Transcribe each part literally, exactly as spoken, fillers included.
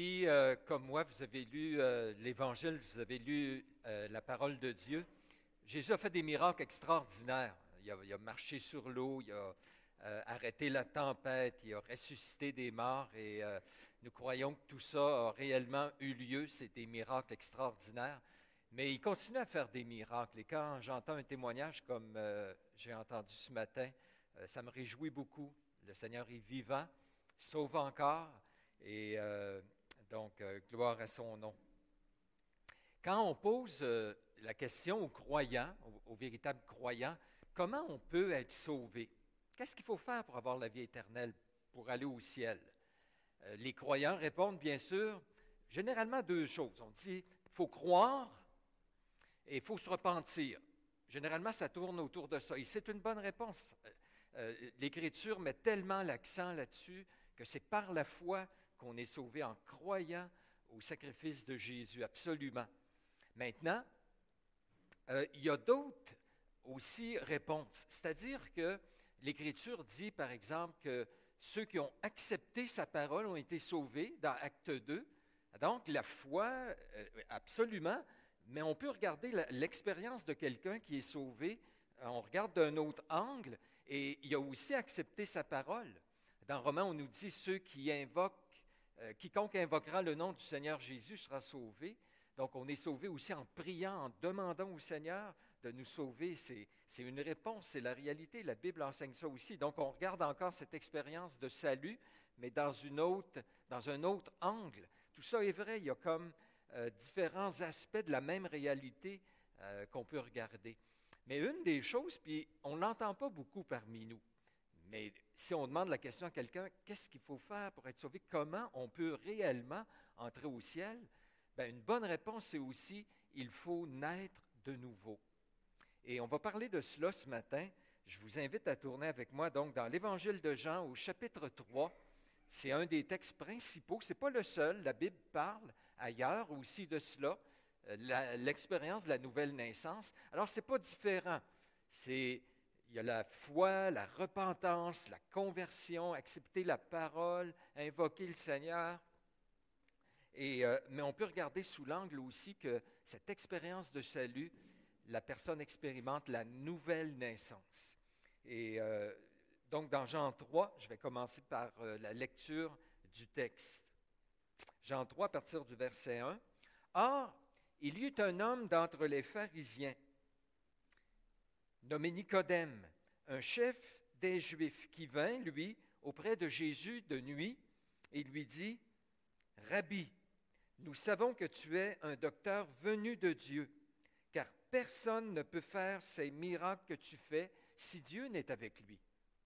Si, euh, comme moi, vous avez lu euh, l'Évangile, vous avez lu euh, la parole de Dieu, Jésus a fait des miracles extraordinaires. Il a, il a marché sur l'eau, il a euh, arrêté la tempête, il a ressuscité des morts et euh, nous croyons que tout ça a réellement eu lieu. C'est des miracles extraordinaires. Mais il continue à faire des miracles. Et quand j'entends un témoignage comme euh, j'ai entendu ce matin, euh, ça me réjouit beaucoup. Le Seigneur est vivant, sauve encore. Et euh, donc, euh, gloire à son nom. Quand on pose euh, la question aux croyants, aux, aux véritables croyants, comment on peut être sauvé? Qu'est-ce qu'il faut faire pour avoir la vie éternelle, pour aller au ciel? Euh, les croyants répondent, bien sûr, généralement deux choses. On dit, il faut croire et il faut se repentir. Généralement, ça tourne autour de ça. Et c'est une bonne réponse. Euh, euh, L'Écriture met tellement l'accent là-dessus que c'est par la foi qu'on est sauvé en croyant au sacrifice de Jésus, absolument. Maintenant, euh, il y a d'autres aussi réponses. C'est-à-dire que l'Écriture dit, par exemple, que ceux qui ont accepté sa parole ont été sauvés dans Acte deux. Donc, la foi, euh, absolument, mais on peut regarder la, l'expérience de quelqu'un qui est sauvé, on regarde d'un autre angle, et il a aussi accepté sa parole. Dans Romains, on nous dit, ceux qui invoquent Euh, quiconque invoquera le nom du Seigneur Jésus sera sauvé. Donc, on est sauvé aussi en priant, en demandant au Seigneur de nous sauver. C'est, c'est une réponse, c'est la réalité. La Bible enseigne ça aussi. Donc, on regarde encore cette expérience de salut, mais dans, une autre, dans un autre angle. Tout ça est vrai. Il y a comme euh, différents aspects de la même réalité euh, qu'on peut regarder. Mais une des choses, puis on ne l'entend pas beaucoup parmi nous, mais si on demande la question à quelqu'un, qu'est-ce qu'il faut faire pour être sauvé? Comment on peut réellement entrer au ciel? Bien, une bonne réponse, c'est aussi, il faut naître de nouveau. Et on va parler de cela ce matin. Je vous invite à tourner avec moi donc dans l'Évangile de Jean au chapitre trois. C'est un des textes principaux. Ce n'est pas le seul. La Bible parle ailleurs aussi de cela, la, l'expérience de la nouvelle naissance. Alors, ce n'est pas différent. C'est... Il y a la foi, la repentance, la conversion, accepter la parole, invoquer le Seigneur. Et, euh, mais on peut regarder sous l'angle aussi que cette expérience de salut, la personne expérimente la nouvelle naissance. Et euh, donc dans Jean trois, je vais commencer par euh, la lecture du texte. Jean trois, à partir du verset un. « Or, il y eut un homme d'entre les pharisiens, nommé Nicodème, un chef des Juifs, qui vint, lui, auprès de Jésus de nuit, et lui dit, « Rabbi, nous savons que tu es un docteur venu de Dieu, car personne ne peut faire ces miracles que tu fais si Dieu n'est avec lui. »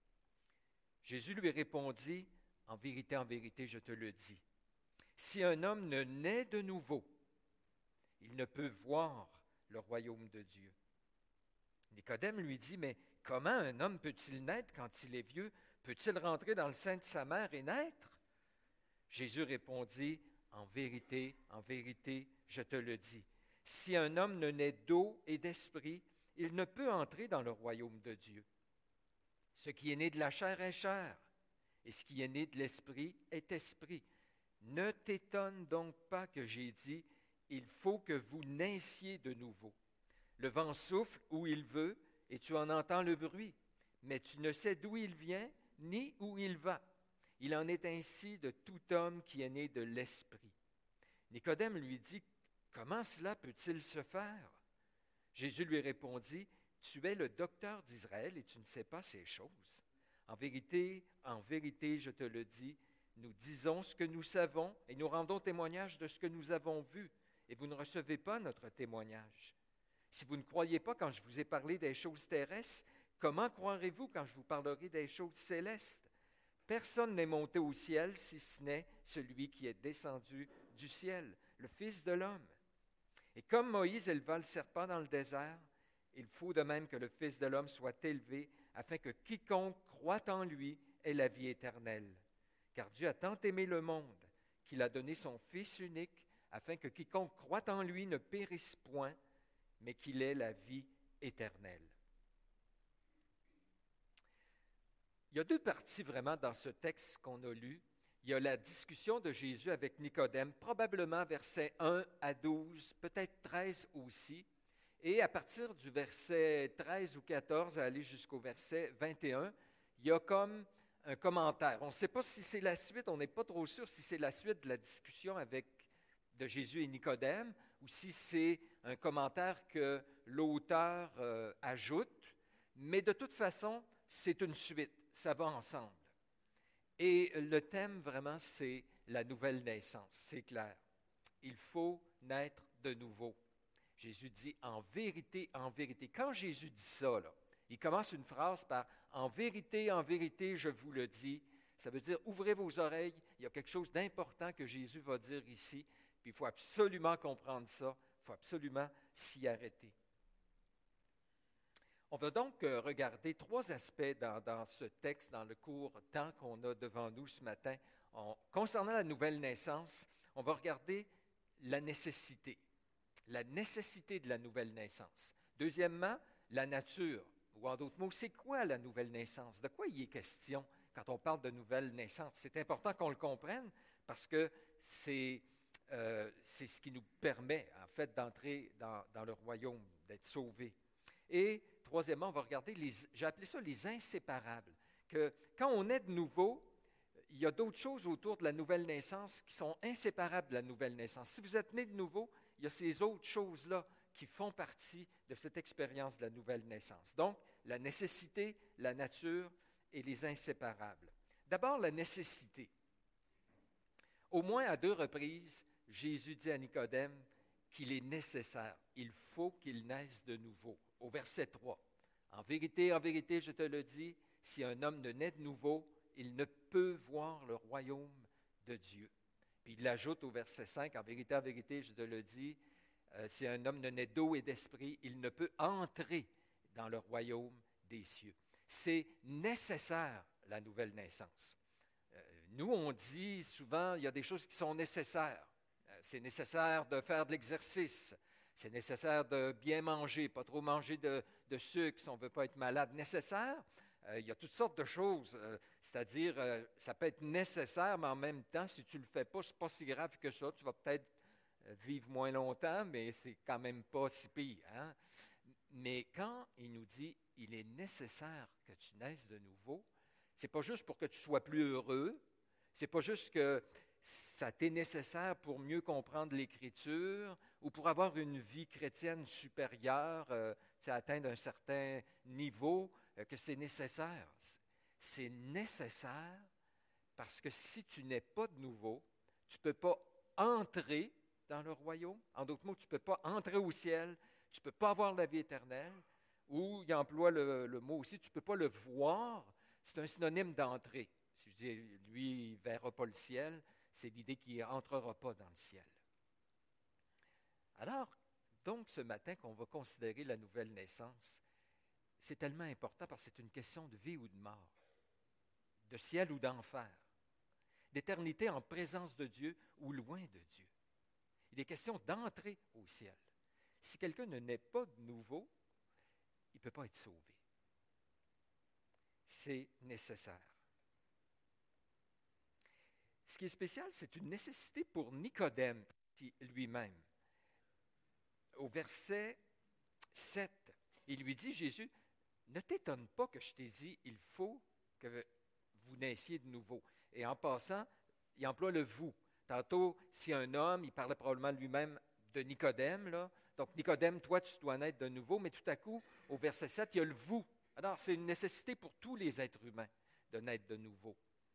Jésus lui répondit, « En vérité, en vérité, je te le dis, si un homme ne naît de nouveau, il ne peut voir le royaume de Dieu. » Nicodème lui dit, « Mais comment un homme peut-il naître quand il est vieux? Peut-il rentrer dans le sein de sa mère et naître? » Jésus répondit, « En vérité, en vérité, je te le dis, si un homme ne naît d'eau et d'esprit, il ne peut entrer dans le royaume de Dieu. Ce qui est né de la chair est chair, et ce qui est né de l'esprit est esprit. Ne t'étonne donc pas que j'ai dit, il faut que vous naissiez de nouveau. Le vent souffle où il veut, et tu en entends le bruit, mais tu ne sais d'où il vient, ni où il va. Il en est ainsi de tout homme qui est né de l'esprit. » Nicodème lui dit, « Comment cela peut-il se faire? » Jésus lui répondit, « Tu es le docteur d'Israël et tu ne sais pas ces choses. En vérité, en vérité, je te le dis, nous disons ce que nous savons et nous rendons témoignage de ce que nous avons vu, et vous ne recevez pas notre témoignage. Si vous ne croyez pas quand je vous ai parlé des choses terrestres, comment croirez-vous quand je vous parlerai des choses célestes? Personne n'est monté au ciel si ce n'est celui qui est descendu du ciel, le Fils de l'homme. Et comme Moïse éleva le serpent dans le désert, il faut de même que le Fils de l'homme soit élevé, afin que quiconque croit en lui ait la vie éternelle. Car Dieu a tant aimé le monde qu'il a donné son Fils unique, afin que quiconque croit en lui ne périsse point, mais qu'il ait la vie éternelle. » Il y a deux parties vraiment dans ce texte qu'on a lu. il y a la discussion de Jésus avec Nicodème, probablement versets un à douze, peut-être treize aussi. Et à partir du verset treize ou quatorze à aller jusqu'au verset vingt et un, il y a comme un commentaire. On ne sait pas si c'est la suite, on n'est pas trop sûr si c'est la suite de la discussion avec, de Jésus et Nicodème, ou si c'est un commentaire que l'auteur euh, ajoute. Mais de toute façon, c'est une suite, ça va ensemble. Et le thème, vraiment, c'est la nouvelle naissance, c'est clair. Il faut naître de nouveau. Jésus dit « en vérité, en vérité ». Quand Jésus dit ça, là, il commence une phrase par « en vérité, en vérité, je vous le dis ». Ça veut dire « ouvrez vos oreilles ». Il y a quelque chose d'important que Jésus va dire ici. Puis il faut absolument comprendre ça. Il faut absolument s'y arrêter. On va donc regarder trois aspects dans, dans ce texte, dans le court temps qu'on a devant nous ce matin. On, concernant la nouvelle naissance, on va regarder la nécessité. La nécessité de la nouvelle naissance. Deuxièmement, la nature, ou en d'autres mots, c'est quoi la nouvelle naissance? De quoi il est question quand on parle de nouvelle naissance? C'est important qu'on le comprenne parce que c'est, euh, c'est ce qui nous permet, en fait, d'entrer dans, dans le royaume, d'être sauvés. Et troisièmement, on va regarder, les, j'ai appelé ça les inséparables, que quand on est de nouveau, il y a d'autres choses autour de la nouvelle naissance qui sont inséparables de la nouvelle naissance. Si vous êtes né de nouveau, il y a ces autres choses-là qui font partie de cette expérience de la nouvelle naissance. Donc, la nécessité, la nature et les inséparables. D'abord, la nécessité. Au moins à deux reprises, Jésus dit à Nicodème qu'il est nécessaire, il faut qu'il naisse de nouveau. Au verset trois, « En vérité, en vérité, je te le dis, si un homme ne naît de nouveau, il ne peut voir le royaume de Dieu. » Puis il ajoute au verset cinq, « En vérité, en vérité, je te le dis, euh, si un homme ne naît d'eau et d'esprit, il ne peut entrer dans le royaume des cieux. » C'est nécessaire, la nouvelle naissance. Euh, nous, on dit souvent, il y a des choses qui sont nécessaires. Euh, c'est nécessaire de faire de l'exercice. C'est nécessaire de bien manger, pas trop manger de, de sucre si on ne veut pas être malade. Nécessaire, euh, il y a toutes sortes de choses. Euh, c'est-à-dire, euh, ça peut être nécessaire, mais en même temps, si tu ne le fais pas, ce n'est pas si grave que ça. Tu vas peut-être euh, vivre moins longtemps, mais c'est quand même pas si pire. Hein? Mais quand il nous dit, il est nécessaire que tu naisses de nouveau, ce n'est pas juste pour que tu sois plus heureux, ce n'est pas juste que ça t'est nécessaire pour mieux comprendre l'Écriture ou pour avoir une vie chrétienne supérieure, euh, atteindre un certain niveau, euh, que c'est nécessaire. C'est nécessaire parce que si tu n'es pas de nouveau, tu ne peux pas entrer dans le royaume. En d'autres mots, tu ne peux pas entrer au ciel, tu ne peux pas avoir la vie éternelle, ou il emploie le, le mot aussi, tu ne peux pas le voir. C'est un synonyme d'entrer. Si je dis, lui, il ne verra pas le ciel, c'est l'idée qu'il n'entrera pas dans le ciel. Alors, donc, ce matin qu'on va considérer la nouvelle naissance, c'est tellement important parce que c'est une question de vie ou de mort, de ciel ou d'enfer, d'éternité en présence de Dieu ou loin de Dieu. Il est question d'entrer au ciel. Si quelqu'un ne naît pas de nouveau, il ne peut pas être sauvé. C'est nécessaire. Ce qui est spécial, c'est une nécessité pour Nicodème lui-même. Au verset sept, il lui dit, Jésus, ne t'étonne pas que je t'ai dit, il faut que vous naissiez de nouveau. Et en passant, il emploie le vous. Tantôt, si un homme, il parlait probablement lui-même de Nicodème, là. Donc, Nicodème, toi, tu dois naître de nouveau, mais tout à coup, au verset sept, il y a le vous. Alors, c'est une nécessité pour tous les êtres humains de naître de nouveau.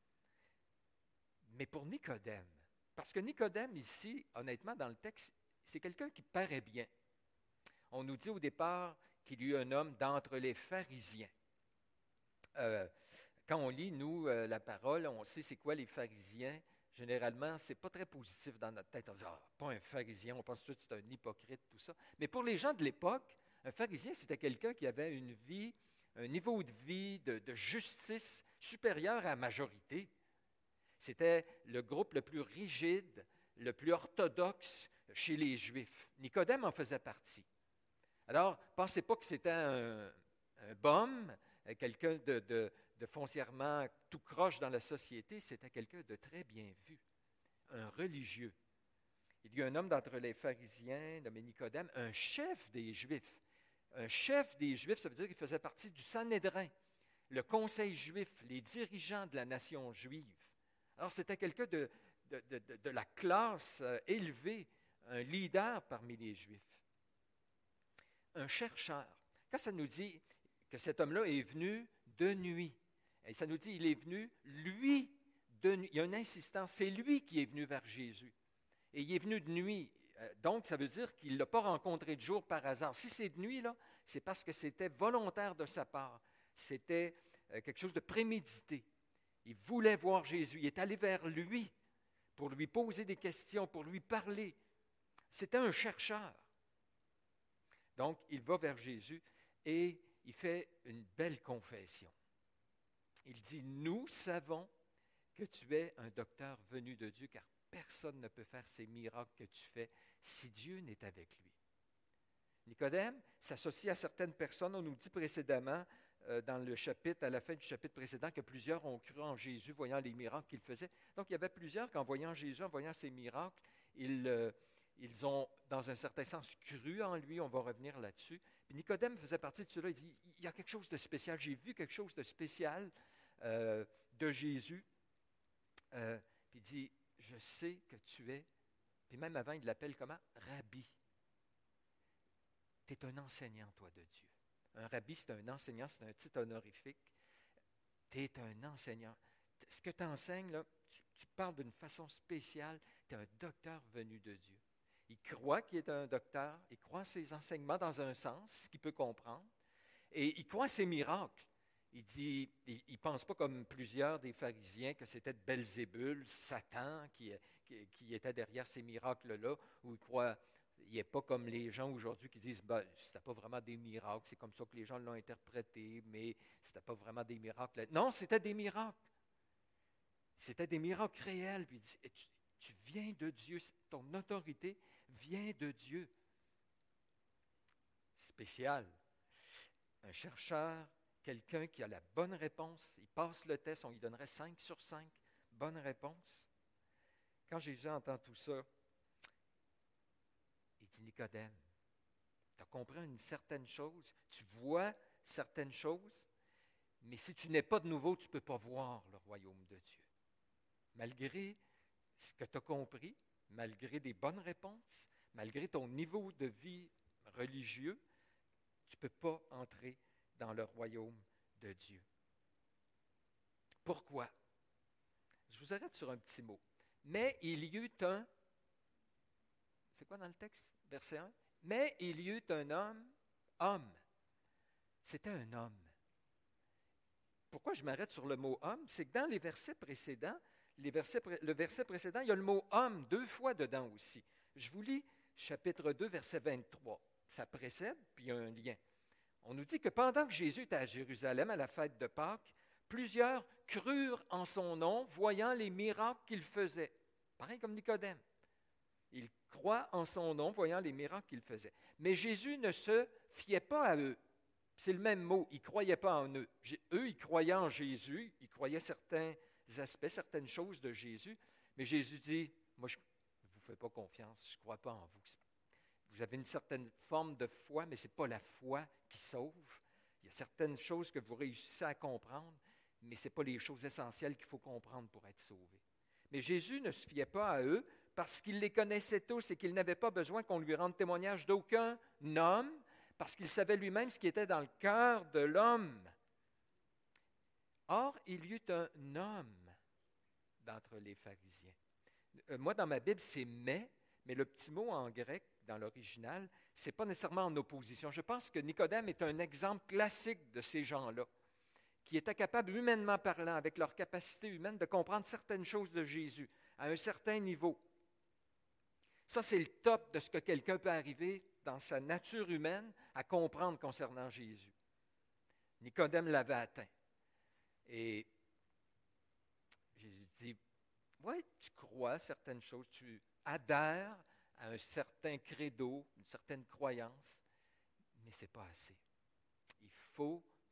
Mais pour Nicodème, parce que Nicodème, ici, honnêtement, dans le texte, c'est quelqu'un qui paraît bien. On nous dit au départ qu'il y a eu un homme d'entre les pharisiens. Euh, quand on lit, nous, euh, la parole, on sait c'est quoi les pharisiens. Généralement, ce n'est pas très positif dans notre tête. On dit, ah, pas un pharisien, on pense tout de suite que c'est un hypocrite, tout ça. Mais pour les gens de l'époque, un pharisien, c'était quelqu'un qui avait une vie, un niveau de vie, de, de justice supérieur à la majorité. C'était le groupe le plus rigide, le plus orthodoxe chez les Juifs. Nicodème en faisait partie. Alors, pensez pas que c'était un, un bum, euh, quelqu'un de, de, de foncièrement tout croche dans la société, c'était quelqu'un de très bien vu, un religieux. Il y a un homme d'entre les pharisiens, nommé Nicodème, un chef des Juifs. Un chef des Juifs, ça veut dire qu'il faisait partie du Sanhédrin, le conseil juif, les dirigeants de la nation juive. Alors, c'était quelqu'un de, de, de, de, de la classe euh, élevée, un leader parmi les Juifs. Un chercheur. Quand ça nous dit que cet homme-là est venu de nuit, et ça nous dit qu'il est venu, lui, de nuit. Il y a une insistance, c'est lui qui est venu vers Jésus. Et il est venu de nuit. Donc, ça veut dire qu'il ne l'a pas rencontré de jour par hasard. Si c'est de nuit, là, c'est parce que c'était volontaire de sa part. C'était quelque chose de prémédité. Il voulait voir Jésus. Il est allé vers lui pour lui poser des questions, pour lui parler. C'était un chercheur. Donc, il va vers Jésus et il fait une belle confession. Il dit, « Nous savons que tu es un docteur venu de Dieu, car personne ne peut faire ces miracles que tu fais si Dieu n'est avec lui. » Nicodème s'associe à certaines personnes. On nous dit précédemment, euh, dans le chapitre, à la fin du chapitre précédent, que plusieurs ont cru en Jésus, voyant les miracles qu'il faisait. Donc, il y avait plusieurs qui, en voyant Jésus, en voyant ses miracles, ils, euh, ils ont, dans un certain sens, cru en lui. On va revenir là-dessus. Puis Nicodème faisait partie de cela. Il dit, il y a quelque chose de spécial. J'ai vu quelque chose de spécial euh, de Jésus. Euh, puis il dit, je sais que tu es, puis même avant, il l'appelle comment? Rabbi. Tu es un enseignant, toi, de Dieu. Un rabbi, c'est un enseignant, c'est un titre honorifique. Tu es un enseignant. Ce que tu enseignes, là, tu, tu parles d'une façon spéciale. Tu es un docteur venu de Dieu. Il croit qu'il est un docteur, il croit à ses enseignements dans un sens, ce qu'il peut comprendre, et il croit à ses miracles. Il dit, il ne pense pas comme plusieurs des pharisiens que c'était Belzébul, Satan, qui, qui, qui était derrière ces miracles-là, ou il croit, il n'est pas comme les gens aujourd'hui qui disent, ben, ce n'était pas vraiment des miracles, c'est comme ça que les gens l'ont interprété, mais ce n'était pas vraiment des miracles. Non, c'était des miracles. C'était des miracles réels. Puis il dit, tu, tu viens de Dieu, ton autorité vient de Dieu. Spécial. Un chercheur, quelqu'un qui a la bonne réponse, il passe le test, on lui donnerait cinq sur cinq, bonne réponse. Quand Jésus entend tout ça, il dit, Nicodème, tu as compris une certaine chose, tu vois certaines choses, mais si tu n'es pas de nouveau, tu ne peux pas voir le royaume de Dieu. Malgré ce que tu as compris, malgré des bonnes réponses, malgré ton niveau de vie religieux, tu ne peux pas entrer dans le royaume de Dieu. Pourquoi? Je vous arrête sur un petit mot. Mais il y eut un, c'est quoi dans le texte, verset un? Mais il y eut un homme, homme. C'était un homme. Pourquoi je m'arrête sur le mot homme? C'est que dans les versets précédents, les versets, le verset précédent, il y a le mot homme deux fois dedans aussi. Je vous lis chapitre deux, verset vingt-trois. Ça précède, puis il y a un lien. On nous dit que pendant que Jésus était à Jérusalem à la fête de Pâques, plusieurs crurent en son nom, voyant les miracles qu'il faisait. Pareil comme Nicodème. Ils croient en son nom, voyant les miracles qu'il faisait. Mais Jésus ne se fiait pas à eux. C'est le même mot, ils ne croyaient pas en eux. Eux, ils croyaient en Jésus, ils croyaient certains aspects, certaines choses de Jésus. Mais Jésus dit, moi, je ne vous fais pas confiance, je ne crois pas en vous. Vous avez une certaine forme de foi, mais ce n'est pas la foi qui sauve. Il y a certaines choses que vous réussissez à comprendre, mais ce n'est pas les choses essentielles qu'il faut comprendre pour être sauvé. Mais Jésus ne se fiait pas à eux parce qu'il les connaissait tous et qu'il n'avait pas besoin qu'on lui rende témoignage d'aucun homme, parce qu'il savait lui-même ce qui était dans le cœur de l'homme. Or, il y eut un homme d'entre les pharisiens. Euh, moi, dans ma Bible, c'est « mais », mais le petit mot en grec, dans l'original, ce n'est pas nécessairement en opposition. Je pense que Nicodème est un exemple classique de ces gens-là, qui étaient capables, humainement parlant, avec leur capacité humaine, de comprendre certaines choses de Jésus, à un certain niveau. Ça, c'est le top de ce que quelqu'un peut arriver dans sa nature humaine à comprendre concernant Jésus. Nicodème l'avait atteint. Et Jésus dit, oui, tu crois certaines choses, tu adhères à un certain credo, une certaine croyance, mais ce n'est pas assez. Il faut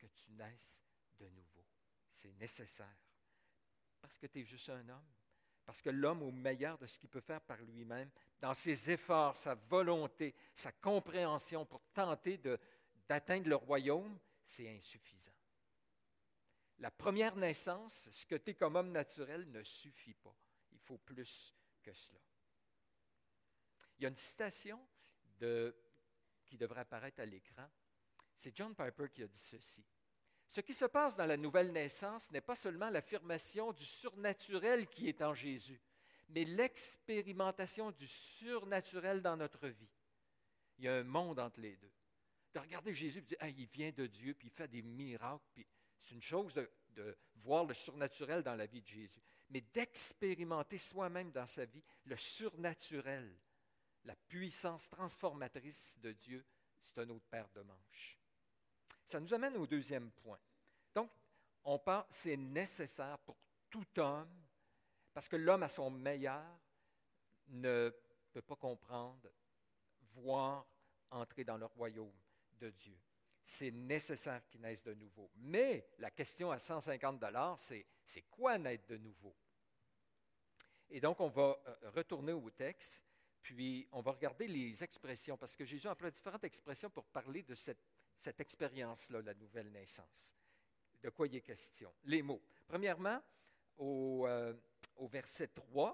que tu naisses de nouveau. C'est nécessaire. Parce que tu es juste un homme. Parce que l'homme, au meilleur de ce qu'il peut faire par lui-même, dans ses efforts, sa volonté, sa compréhension pour tenter de, d'atteindre le royaume, c'est insuffisant. La première naissance, ce que tu es comme homme naturel, ne suffit pas. Il faut plus que cela. Il y a une citation de, qui devrait apparaître à l'écran. C'est John Piper qui a dit ceci. Ce qui se passe dans la nouvelle naissance n'est pas seulement l'affirmation du surnaturel qui est en Jésus, mais l'expérimentation du surnaturel dans notre vie. Il y a un monde entre les deux. De regarder Jésus et de dire, ah, il vient de Dieu, puis il fait des miracles, puis c'est une chose de, de voir le surnaturel dans la vie de Jésus, mais d'expérimenter soi-même dans sa vie le surnaturel, la puissance transformatrice de Dieu, c'est un autre paire de manches. Ça nous amène au deuxième point. Donc, on pense que c'est nécessaire pour tout homme, parce que l'homme à son meilleur ne peut pas comprendre, voir, entrer dans le royaume de Dieu. C'est nécessaire qu'il naisse de nouveau. Mais la question à cent cinquante dollars, c'est, c'est quoi naître de nouveau? Et donc, on va retourner au texte, puis on va regarder les expressions, parce que Jésus emploie différentes expressions pour parler de cette cette expérience-là, la nouvelle naissance. De quoi il est question? Les mots. Premièrement, au, euh, au verset trois,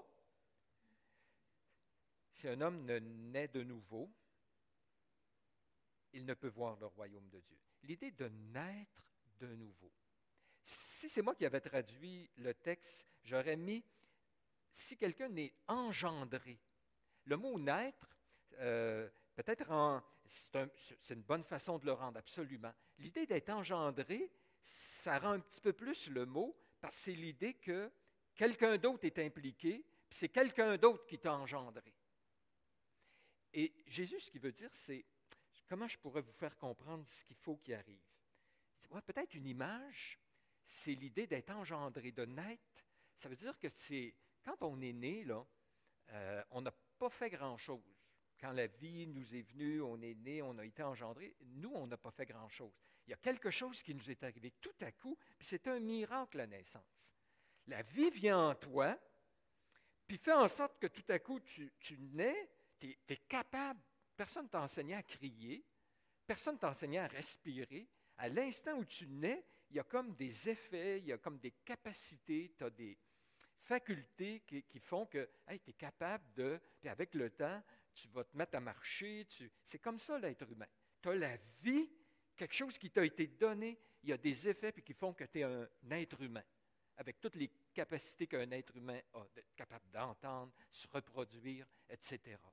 si un homme ne naît de nouveau, il ne peut voir le royaume de Dieu. L'idée de naître de nouveau. Si c'est moi qui avais traduit le texte, j'aurais mis « si quelqu'un n'est engendré ». Le mot « naître euh, », peut-être en, c'est, un, c'est une bonne façon de le rendre, absolument. L'idée d'être engendré, ça rend un petit peu plus le mot, parce que c'est l'idée que quelqu'un d'autre est impliqué, puis c'est quelqu'un d'autre qui t'a engendré. Et Jésus, ce qu'il veut dire, c'est, comment je pourrais vous faire comprendre ce qu'il faut qu'il arrive? Ouais, peut-être une image, c'est l'idée d'être engendré, de naître. Ça veut dire que c'est, quand on est né, là, euh, on n'a pas fait grand-chose. Quand la vie nous est venue, on est né, on a été engendré, nous, on n'a pas fait grand-chose. Il y a quelque chose qui nous est arrivé tout à coup, puis c'est un miracle, la naissance. La vie vient en toi, puis fait en sorte que tout à coup, tu, tu nais, tu es capable, personne ne t'a enseigné à crier, personne ne t'a enseigné à respirer. À l'instant où tu nais, il y a comme des effets, il y a comme des capacités, tu as des facultés qui, qui font que hey, tu es capable de, puis avec le temps, tu vas te mettre à marcher. Tu, c'est comme ça l'être humain. Tu as la vie, quelque chose qui t'a été donné, il y a des effets puis qui font que tu es un être humain, avec toutes les capacités qu'un être humain a, d'être capable d'entendre, se reproduire, et cetera.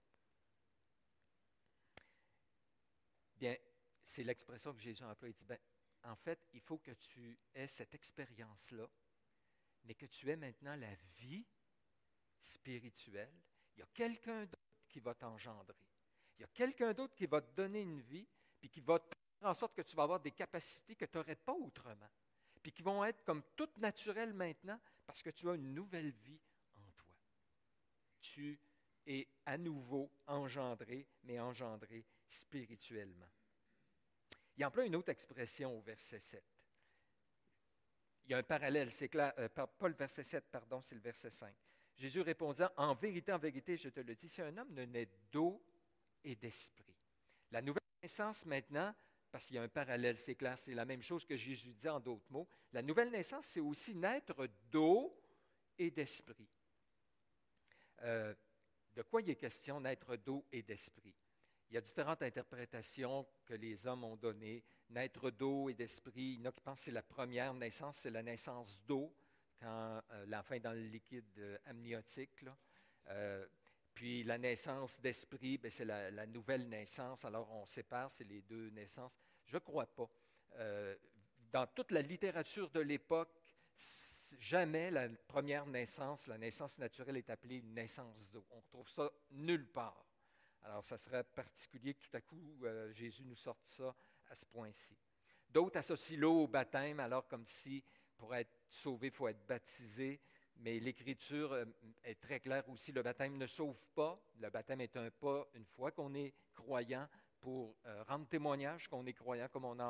Bien, c'est l'expression que Jésus emploie. Il dit, ben, en fait, il faut que tu aies cette expérience-là, mais que tu aies maintenant la vie spirituelle. Il y a quelqu'un d'autre qui va t'engendrer. Il y a quelqu'un d'autre qui va te donner une vie, puis qui va faire en sorte que tu vas avoir des capacités que tu n'aurais pas autrement, puis qui vont être comme toutes naturelles maintenant, parce que tu as une nouvelle vie en toi. Tu es à nouveau engendré, mais engendré spirituellement. Il emploie une autre expression au verset sept. Il y a un parallèle, c'est clair, euh, pas le verset sept, pardon, c'est le verset cinq. Jésus répondant, « En vérité, en vérité, je te le dis, si un homme ne naît d'eau et d'esprit. » La nouvelle naissance maintenant, parce qu'il y a un parallèle, c'est clair, c'est la même chose que Jésus dit en d'autres mots. La nouvelle naissance, c'est aussi naître d'eau et d'esprit. Euh, de quoi il est question, naître d'eau et d'esprit? Il y a différentes interprétations que les hommes ont données. Naître d'eau et d'esprit, il y en a qui pensent que c'est la première naissance, c'est la naissance d'eau, quand euh, l'enfant est dans le liquide euh, amniotique. Là. Euh, puis la naissance d'esprit, bien, c'est la, la nouvelle naissance. Alors on sépare, c'est les deux naissances. Je ne crois pas. Euh, dans toute la littérature de l'époque, jamais la première naissance, la naissance naturelle est appelée une naissance d'eau. On ne retrouve ça nulle part. Alors ça serait particulier que tout à coup, euh, Jésus nous sorte ça à ce point-ci. D'autres associent l'eau au baptême, alors comme si pour être sauvé, il faut être baptisé, mais l'Écriture est très claire aussi, le baptême ne sauve pas. Le baptême est un pas, une fois qu'on est croyant, pour euh, rendre témoignage qu'on est croyant, comme on en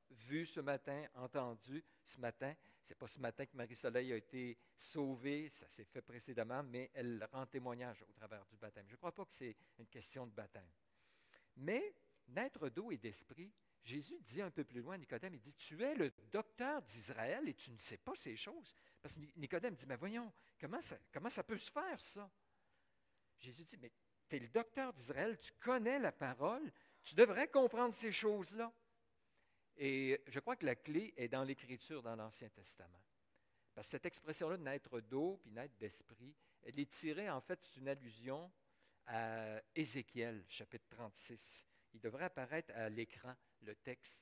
vu ce matin, entendu ce matin. Ce n'est pas ce matin que Marie-Soleil a été sauvée, ça s'est fait précédemment, mais elle rend témoignage au travers du baptême. Je ne crois pas que c'est une question de baptême. Mais naître d'eau et d'esprit, Jésus dit un peu plus loin à Nicodème, il dit, tu es le docteur d'Israël et tu ne sais pas ces choses. Parce que Nicodème dit, mais voyons, comment ça, comment ça peut se faire ça? Jésus dit, mais tu es le docteur d'Israël, tu connais la parole, tu devrais comprendre ces choses-là. Et je crois que la clé est dans l'Écriture, dans l'Ancien Testament. Parce que cette expression-là, de naître d'eau puis naître d'esprit, elle est tirée, en fait, c'est une allusion à Ézéchiel, chapitre trente-six. Il devrait apparaître à l'écran, le texte.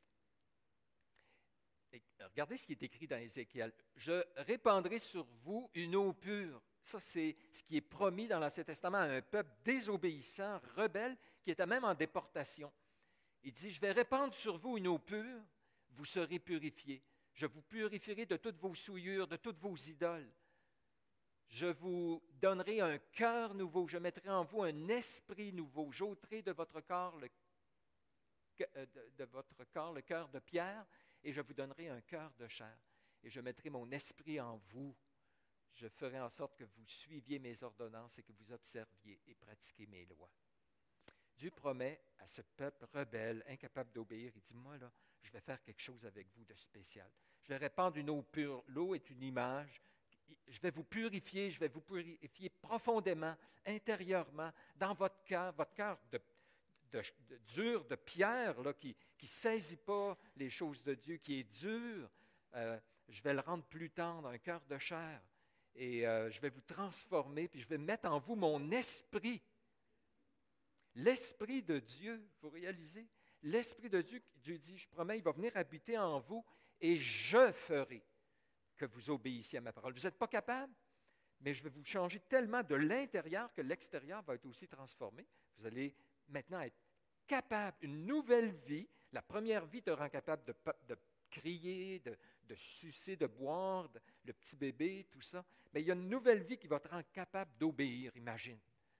Et regardez ce qui est écrit dans Ézéchiel. « Je répandrai sur vous une eau pure. » Ça, c'est ce qui est promis dans l'Ancien Testament à un peuple désobéissant, rebelle, qui était même en déportation. Il dit, « Je vais répandre sur vous une eau pure, vous serez purifiés. Je vous purifierai de toutes vos souillures, de toutes vos idoles. Je vous donnerai un cœur nouveau, je mettrai en vous un esprit nouveau. J'ôterai de votre corps le, de, de votre corps le cœur de pierre, et je vous donnerai un cœur de chair. Et je mettrai mon esprit en vous. Je ferai en sorte que vous suiviez mes ordonnances et que vous observiez et pratiquiez mes lois. » Dieu promet à ce peuple rebelle, incapable d'obéir, il dit, moi, là, je vais faire quelque chose avec vous de spécial. Je vais répandre une eau pure. L'eau est une image. Je vais vous purifier, je vais vous purifier profondément, intérieurement, dans votre cœur, votre cœur de, de, de dur, de pierre, là, qui ne saisit pas les choses de Dieu, qui est dur. Euh, je vais le rendre plus tendre, un cœur de chair. Et euh, je vais vous transformer, puis je vais mettre en vous mon esprit. L'Esprit de Dieu, vous réalisez? L'Esprit de Dieu, Dieu dit, je promets, il va venir habiter en vous et je ferai que vous obéissiez à ma parole. Vous n'êtes pas capable, mais je vais vous changer tellement de l'intérieur que l'extérieur va être aussi transformé. Vous allez maintenant être capable, une nouvelle vie. La première vie te rend capable de, de crier, de, de sucer, de boire, de, le petit bébé, tout ça. Mais il y a une nouvelle vie qui va te rendre capable d'obéir, imagine.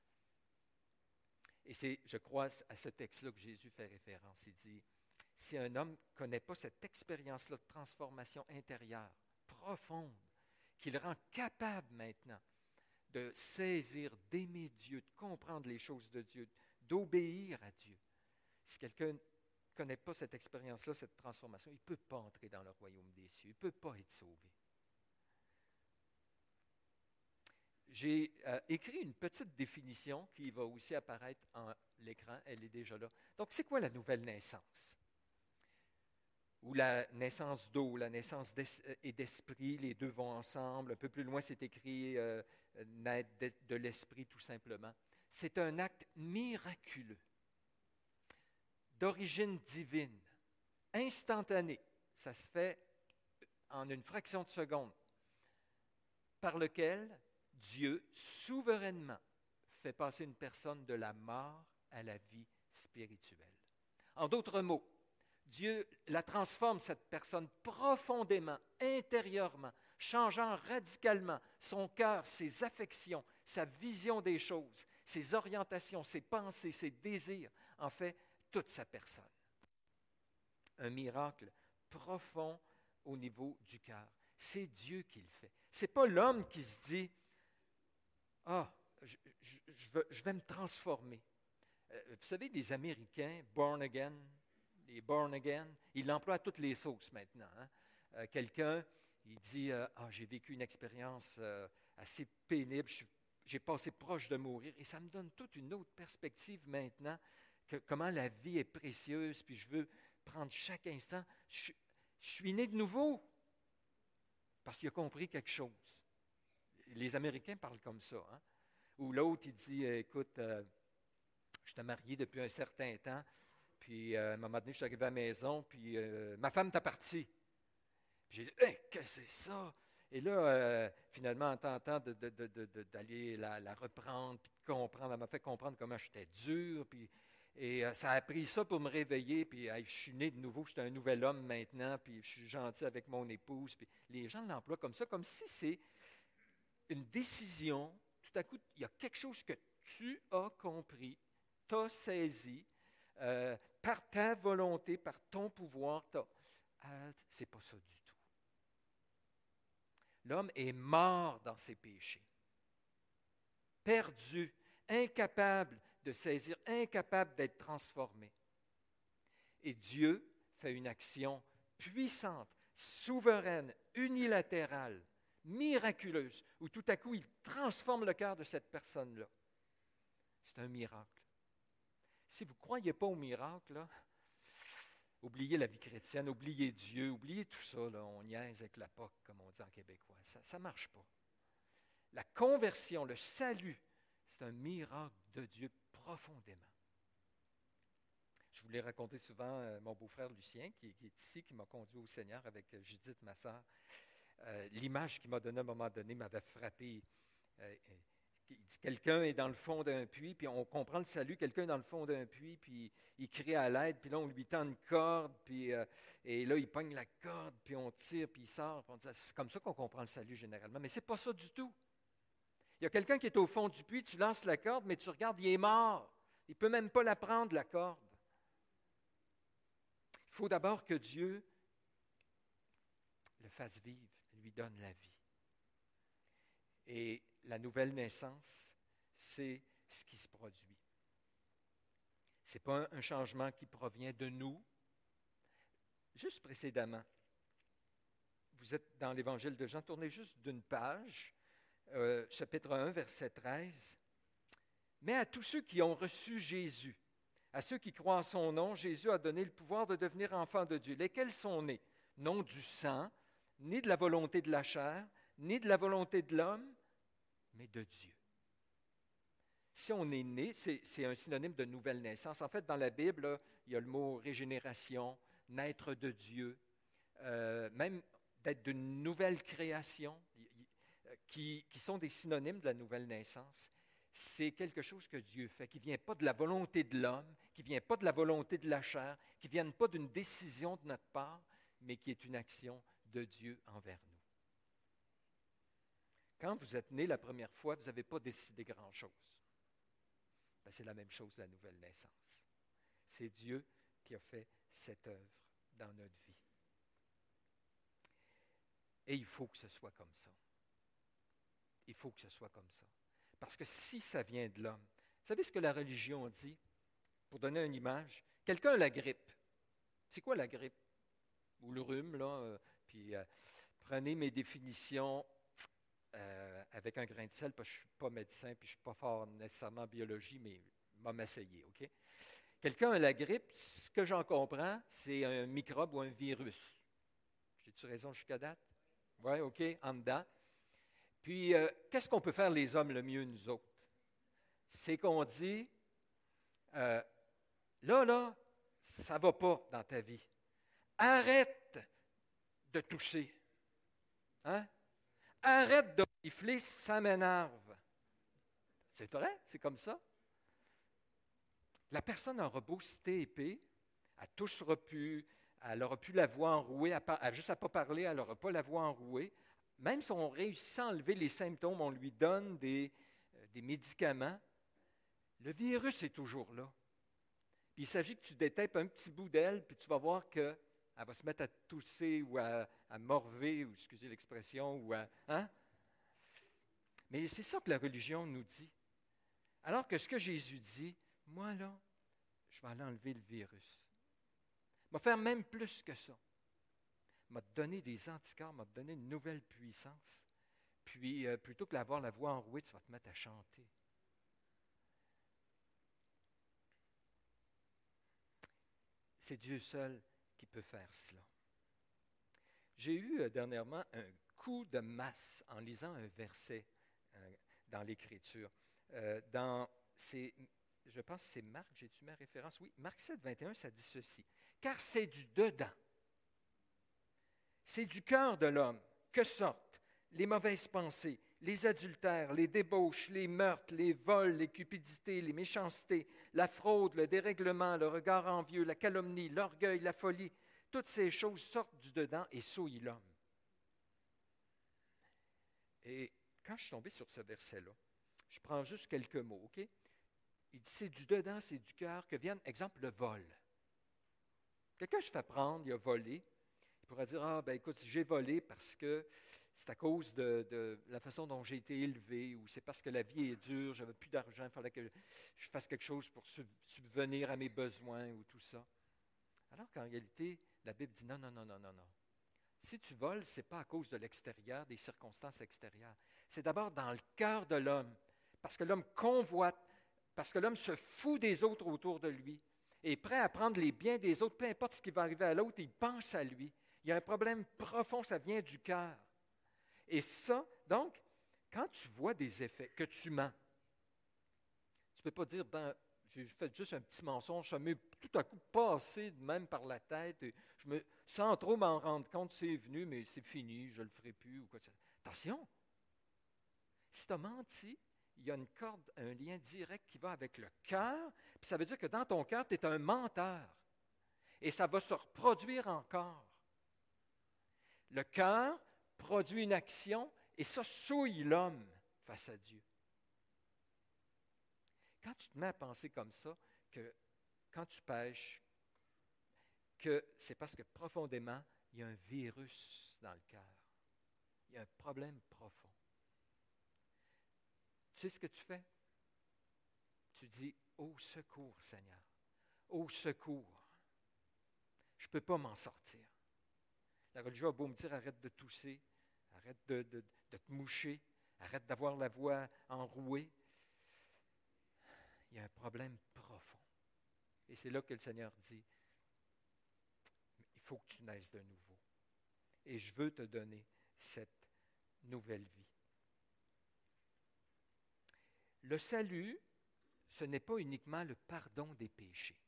Et c'est, je crois, à ce texte-là que Jésus fait référence. Il dit, si un homme ne connaît pas cette expérience-là de transformation intérieure, profonde, qui le rend capable maintenant de saisir, d'aimer Dieu, de comprendre les choses de Dieu, d'obéir à Dieu. Si quelqu'un ne connaît pas cette expérience-là, cette transformation, il ne peut pas entrer dans le royaume des cieux, il ne peut pas être sauvé. J'ai euh, écrit une petite définition qui va aussi apparaître en l'écran, elle est déjà là. Donc, c'est quoi la nouvelle naissance? Ou la naissance d'eau, la naissance et d'esprit, les deux vont ensemble. Un peu plus loin, c'est écrit euh, naître de, de l'esprit, tout simplement. C'est un acte miraculeux, d'origine divine, instantané. Ça se fait en une fraction de seconde, par lequel Dieu, souverainement, fait passer une personne de la mort à la vie spirituelle. En d'autres mots, Dieu la transforme, cette personne, profondément, intérieurement, changeant radicalement son cœur, ses affections, sa vision des choses, ses orientations, ses pensées, ses désirs, en fait, toute sa personne. Un miracle profond au niveau du cœur. C'est Dieu qui le fait. Ce n'est pas l'homme qui se dit « Ah, je, je, je, veux, je vais me transformer. Euh, » Vous savez, les Américains, born again, les born again, ils l'emploient à toutes les sauces maintenant. Hein? Euh, quelqu'un, il dit euh, « Ah, j'ai vécu une expérience euh, assez pénible, je, j'ai passé proche de mourir. » Et ça me donne toute une autre perspective maintenant, que, comment la vie est précieuse, puis je veux prendre chaque instant. Je, je suis né de nouveau, parce qu'il a compris quelque chose. Les Américains parlent comme ça. Hein? Ou l'autre, il dit, écoute, euh, je t'ai marié depuis un certain temps, puis euh, à un moment donné, je suis arrivé à la maison, puis euh, ma femme t'a parti. Puis j'ai dit, hey, qu'est-ce que c'est ça? Et là, euh, finalement, en tentant de, de, de, de, d'aller la, la reprendre, puis de comprendre, elle m'a fait comprendre comment j'étais dur, puis et euh, ça a pris ça pour me réveiller, puis hey, je suis né de nouveau, je suis un nouvel homme maintenant, puis je suis gentil avec mon épouse. Puis les gens l'emploient comme ça, comme si c'est une décision. Tout à coup, il y a quelque chose que tu as compris, tu as saisi, euh, par ta volonté, par ton pouvoir, tu Halte, c'est pas ça du tout. L'homme est mort dans ses péchés, perdu, incapable de saisir, incapable d'être transformé. Et Dieu fait une action puissante, souveraine, unilatérale, miraculeuse, où tout à coup, il transforme le cœur de cette personne-là. C'est un miracle. Si vous ne croyez pas au miracle, là, oubliez la vie chrétienne, oubliez Dieu, oubliez tout ça. Là, on niaise avec la P O C, comme on dit en québécois. Ça ne marche pas. La conversion, le salut, c'est un miracle de Dieu profondément. Je vous l'ai raconté souvent, euh, mon beau-frère Lucien, qui, qui est ici, qui m'a conduit au Seigneur avec euh, Judith, ma sœur. Euh, l'image qu'il m'a donnée à un moment donné m'avait frappé. Euh, il dit, quelqu'un est dans le fond d'un puits, puis on comprend le salut, quelqu'un est dans le fond d'un puits, puis il crie à l'aide, puis là, on lui tend une corde, puis, euh, et là, il pogne la corde, puis on tire, puis il sort. Puis on dit, c'est comme ça qu'on comprend le salut généralement, mais ce n'est pas ça du tout. Il y a quelqu'un qui est au fond du puits, tu lances la corde, mais tu regardes, il est mort. Il ne peut même pas la prendre, la corde. Il faut d'abord que Dieu le fasse vivre, lui donne la vie. Et la nouvelle naissance, c'est ce qui se produit. Ce n'est pas un changement qui provient de nous. Juste précédemment, vous êtes dans l'Évangile de Jean, tournez juste d'une page, euh, chapitre un, verset treize. Mais à tous ceux qui ont reçu Jésus, à ceux qui croient en son nom, Jésus a donné le pouvoir de devenir enfants de Dieu. Lesquels sont nés? Non du sang, ni de la volonté de la chair, ni de la volonté de l'homme, mais de Dieu. Si on est né, c'est, c'est un synonyme de nouvelle naissance. En fait, dans la Bible, là, il y a le mot régénération, naître de Dieu, euh, même d'être d'une nouvelle création, qui, qui sont des synonymes de la nouvelle naissance. C'est quelque chose que Dieu fait, qui ne vient pas de la volonté de l'homme, qui ne vient pas de la volonté de la chair, qui ne vient pas d'une décision de notre part, mais qui est une action de Dieu envers nous. Quand vous êtes né la première fois, vous n'avez pas décidé grand-chose. Ben, c'est la même chose, la nouvelle naissance. C'est Dieu qui a fait cette œuvre dans notre vie. Et il faut que ce soit comme ça. Il faut que ce soit comme ça. Parce que si ça vient de l'homme, vous savez ce que la religion dit? Pour donner une image, quelqu'un a la grippe. C'est quoi la grippe? Ou le rhume, là. Euh, puis euh, prenez mes définitions euh, avec un grain de sel, parce que je ne suis pas médecin, puis je ne suis pas fort nécessairement en biologie, mais je vais m'essayer, OK? Quelqu'un a la grippe, ce que j'en comprends, c'est un microbe ou un virus. J'ai-tu raison jusqu'à date? Oui, OK, en dedans. Puis, euh, qu'est-ce qu'on peut faire les hommes le mieux, nous autres? C'est qu'on dit, euh, là, là, ça ne va pas dans ta vie. Arrête de toucher. Hein? Arrête de gifler, ça m'énerve. C'est vrai, c'est comme ça. La personne aura beau citer épée, elle ne touchera plus, elle n'aura plus la voix enrouée, elle, elle, juste à ne pas parler, elle n'aura pas la voix enrouée. Même si on réussit à enlever les symptômes, on lui donne des, euh, des médicaments, le virus est toujours là. Puis il s'agit que tu détectes un petit bout d'elle, puis tu vas voir qu'elle va se mettre à tousser ou à, à morver, ou excusez l'expression, ou à... Hein? Mais c'est ça que la religion nous dit. Alors que ce que Jésus dit, moi là, je vais aller enlever le virus. Je vais faire même plus que ça. M'a donné des anticorps, m'a donné une nouvelle puissance. Puis, euh, plutôt que d'avoir la voix enrouée, tu vas te mettre à chanter. C'est Dieu seul qui peut faire cela. J'ai eu euh, dernièrement un coup de masse en lisant un verset euh, dans l'Écriture. Euh, dans, c'est, je pense que c'est Marc, j'ai-tu ma référence? Oui, Marc sept, vingt et un, ça dit ceci. « Car c'est du dedans. C'est du cœur de l'homme que sortent les mauvaises pensées, les adultères, les débauches, les meurtres, les vols, les cupidités, les méchancetés, la fraude, le dérèglement, le regard envieux, la calomnie, l'orgueil, la folie. Toutes ces choses sortent du dedans et souillent l'homme. » Et quand je suis tombé sur ce verset-là, je prends juste quelques mots, OK? Il dit, c'est du dedans, c'est du cœur que viennent, exemple, le vol. Quelqu'un se fait prendre, il a volé. Il pourrait dire, ah, ben écoute, j'ai volé parce que c'est à cause de, de la façon dont j'ai été élevé, ou c'est parce que la vie est dure, j'avais plus d'argent, il fallait que je fasse quelque chose pour sub- subvenir à mes besoins, ou tout ça. Alors qu'en réalité, la Bible dit, non, non, non, non, non, non. Si tu voles, ce n'est pas à cause de l'extérieur, des circonstances extérieures. C'est d'abord dans le cœur de l'homme, parce que l'homme convoite, parce que l'homme se fout des autres autour de lui, et est prêt à prendre les biens des autres, peu importe ce qui va arriver à l'autre, il pense à lui. Il y a un problème profond, ça vient du cœur. Et ça, donc, quand tu vois des effets, que tu mens, tu ne peux pas dire, ben, j'ai fait juste un petit mensonge, ça m'est tout à coup passé de même par la tête, et je me, sans trop m'en rendre compte, c'est venu, mais c'est fini, je ne le ferai plus. Ou quoi. Attention, si tu as menti, il y a une corde, un lien direct qui va avec le cœur, puis ça veut dire que dans ton cœur, tu es un menteur, et ça va se reproduire encore. Le cœur produit une action, et ça souille l'homme face à Dieu. Quand tu te mets à penser comme ça, que quand tu pêches, que c'est parce que profondément, il y a un virus dans le cœur. Il y a un problème profond. Tu sais ce que tu fais? Tu dis, au secours, Seigneur. Au secours. Je ne peux pas m'en sortir. La religion a beau me dire, arrête de tousser, arrête de, de, de te moucher, arrête d'avoir la voix enrouée. Il y a un problème profond. Et c'est là que le Seigneur dit, il faut que tu naisses de nouveau. Et je veux te donner cette nouvelle vie. Le salut, ce n'est pas uniquement le pardon des péchés.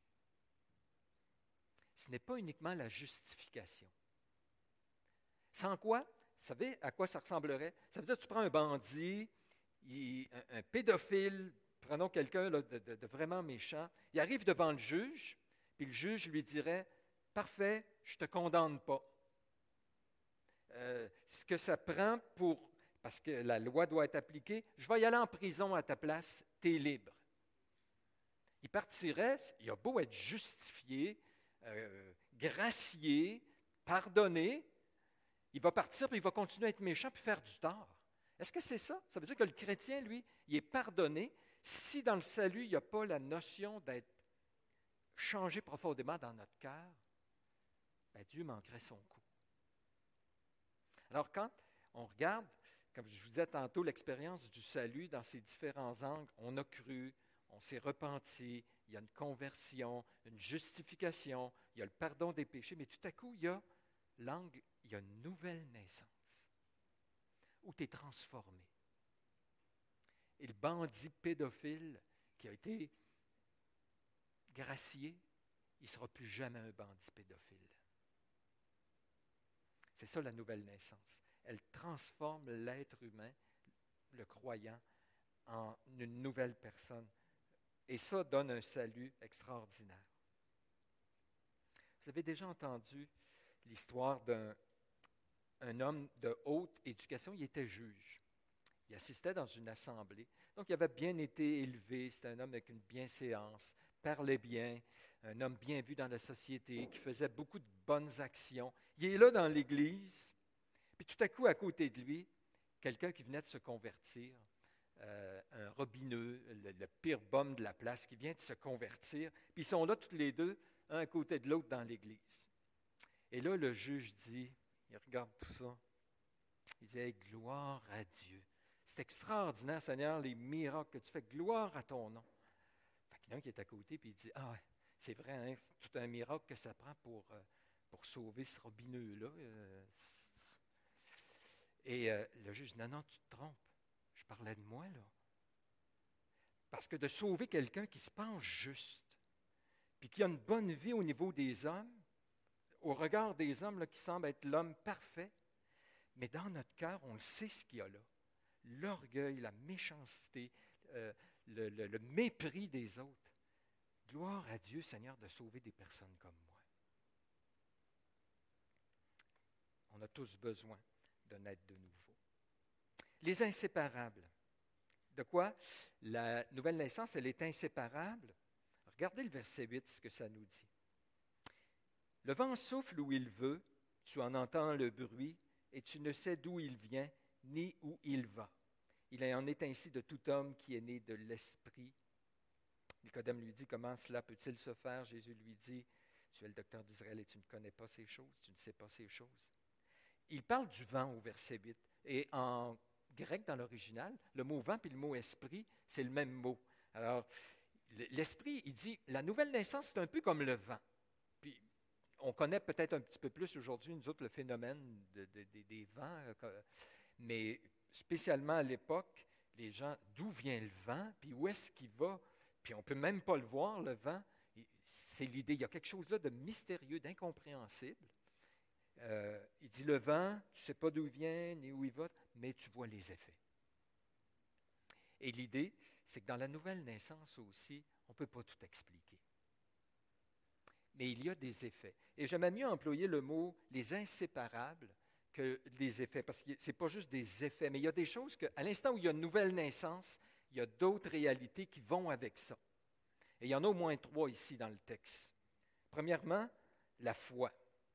Ce n'est pas uniquement la justification. Sans quoi, vous savez à quoi ça ressemblerait? Ça veut dire que tu prends un bandit, il, un, un pédophile, prenons quelqu'un là, de, de, de vraiment méchant, il arrive devant le juge, puis le juge lui dirait, « Parfait, je ne te condamne pas. Euh, ce que ça prend pour, parce que la loi doit être appliquée, je vais y aller en prison à ta place, tu es libre. » Il partirait, il a beau être justifié, euh, gracié, pardonné, il va partir, puis il va continuer à être méchant, puis faire du tort. Est-ce que c'est ça? Ça veut dire que le chrétien, lui, il est pardonné si dans le salut, il n'y a pas la notion d'être changé profondément dans notre cœur, ben Dieu manquerait son coup. Alors quand on regarde, comme je vous disais tantôt, l'expérience du salut dans ses différents angles, on a cru, on s'est repenti, il y a une conversion, une justification, il y a le pardon des péchés, mais tout à coup, il y a l'angle, il y a une nouvelle naissance, où tu es transformé. Et le bandit pédophile qui a été gracié, il ne sera plus jamais un bandit pédophile. C'est ça la nouvelle naissance. Elle transforme l'être humain, le croyant, en une nouvelle personne. Et ça donne un salut extraordinaire. Vous avez déjà entendu l'histoire d'un un homme de haute éducation, il était juge. Il assistait dans une assemblée. Donc, il avait bien été élevé. C'était un homme avec une bienséance, parlait bien, un homme bien vu dans la société, qui faisait beaucoup de bonnes actions. Il est là dans l'Église, puis tout à coup, à côté de lui, quelqu'un qui venait de se convertir, euh, un robineux, le, le pire bum de la place, qui vient de se convertir, puis ils sont là tous les deux, un à côté de l'autre dans l'Église. Et là, le juge dit, il regarde tout ça, il dit, hey, gloire à Dieu. C'est extraordinaire, Seigneur, les miracles que tu fais. Gloire à ton nom. Fait qu'il y en a un qui est à côté, puis il dit, ah, c'est vrai, hein, c'est tout un miracle que ça prend pour, euh, pour sauver ce robineux-là. Euh, Et euh, le juge dit, non, non, tu te trompes. Je parlais de moi, là. Parce que de sauver quelqu'un qui se pense juste, puis qui a une bonne vie au niveau des hommes, au regard des hommes là, qui semble être l'homme parfait, mais dans notre cœur, on le sait ce qu'il y a là. L'orgueil, la méchanceté, euh, le, le, le mépris des autres. Gloire à Dieu, Seigneur, de sauver des personnes comme moi. On a tous besoin de naître de nouveau. Les inséparables. De quoi? La nouvelle naissance, elle est inséparable. Regardez le verset huit, ce que ça nous dit. Le vent souffle où il veut, tu en entends le bruit, et tu ne sais d'où il vient, ni où il va. Il en est ainsi de tout homme qui est né de l'Esprit. » Nicodème lui dit, « Comment cela peut-il se faire? » Jésus lui dit, « Tu es le docteur d'Israël et tu ne connais pas ces choses, tu ne sais pas ces choses. » Il parle du vent au verset huit. Et en grec, dans l'original, le mot vent et le mot esprit, c'est le même mot. Alors, l'esprit, il dit, la nouvelle naissance, c'est un peu comme le vent. Puis, on connaît peut-être un petit peu plus aujourd'hui, nous autres, le phénomène de, de, de, des vents, mais spécialement à l'époque, les gens, d'où vient le vent, puis où est-ce qu'il va, puis on ne peut même pas le voir, le vent. C'est l'idée, il y a quelque chose là de mystérieux, d'incompréhensible. Euh, il dit, le vent, tu ne sais pas d'où il vient, ni où il va, mais tu vois les effets. Et l'idée, c'est que dans la nouvelle naissance aussi, on ne peut pas tout expliquer. Mais il y a des effets. Et j'aimais mieux employer le mot « les inséparables » que les effets, parce que ce n'est pas juste des effets, mais il y a des choses que, à l'instant où il y a une nouvelle naissance, il y a d'autres réalités qui vont avec ça. Et il y en a au moins trois ici dans le texte. Premièrement, la foi.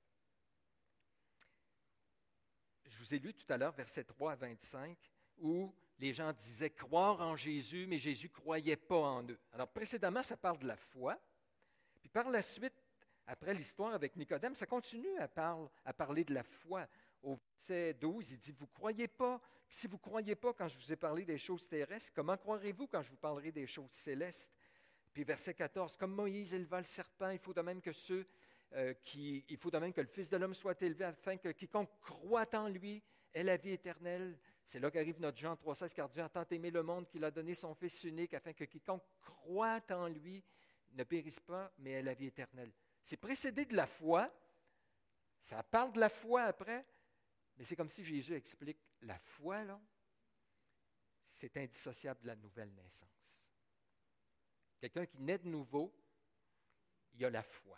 Je vous ai lu tout à l'heure, versets trois à vingt-cinq, où les gens disaient croire en Jésus, mais Jésus ne croyait pas en eux. Alors, précédemment, ça parle de la foi. Puis par la suite, après l'histoire avec Nicodème, ça continue à, parle, à parler de la foi. Au verset douze, il dit, vous ne croyez pas, si vous ne croyez pas quand je vous ai parlé des choses terrestres, comment croirez-vous quand je vous parlerai des choses célestes? Puis verset quatorze, comme Moïse éleva le serpent, il faut de même que ceux euh, qui, il faut de même que le Fils de l'homme soit élevé, afin que quiconque croit en lui ait la vie éternelle. C'est là qu'arrive notre Jean trois seize, car Dieu a tant aimé le monde qu'il a donné son Fils unique, afin que quiconque croit en lui ne périsse pas, mais ait la vie éternelle. C'est précédé de la foi, ça parle de la foi après, mais c'est comme si Jésus explique, la foi, là, c'est indissociable de la nouvelle naissance. Quelqu'un qui naît de nouveau, il a la foi.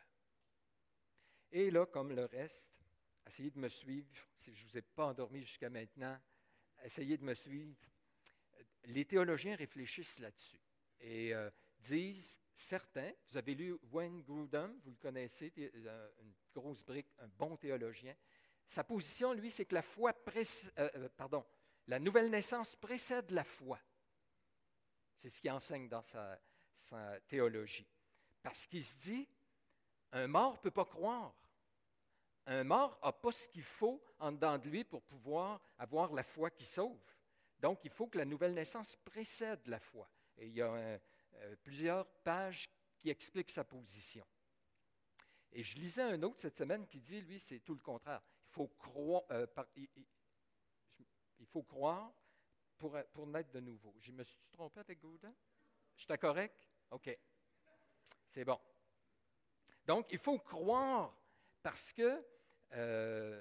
Et là, comme le reste, essayez de me suivre, si je ne vous ai pas endormi jusqu'à maintenant, essayez de me suivre. Les théologiens réfléchissent là-dessus et euh, disent, certains, vous avez lu Wayne Grudem, vous le connaissez, une grosse brique, un bon théologien. Sa position, lui, c'est que la foi précède, euh, pardon, la nouvelle naissance précède la foi. C'est ce qu'il enseigne dans sa, sa théologie. Parce qu'il se dit, un mort ne peut pas croire. Un mort n'a pas ce qu'il faut en dedans de lui pour pouvoir avoir la foi qui sauve. Donc, il faut que la nouvelle naissance précède la foi. Et il y a un, euh, plusieurs pages qui expliquent sa position. Et je lisais un autre cette semaine qui dit, lui, c'est tout le contraire. Il faut croire, euh, par, il, il, il faut croire pour, pour naître de nouveau. Je me suis trompé avec Gaudin? J'étais correct? OK. C'est bon. Donc, il faut croire parce que euh,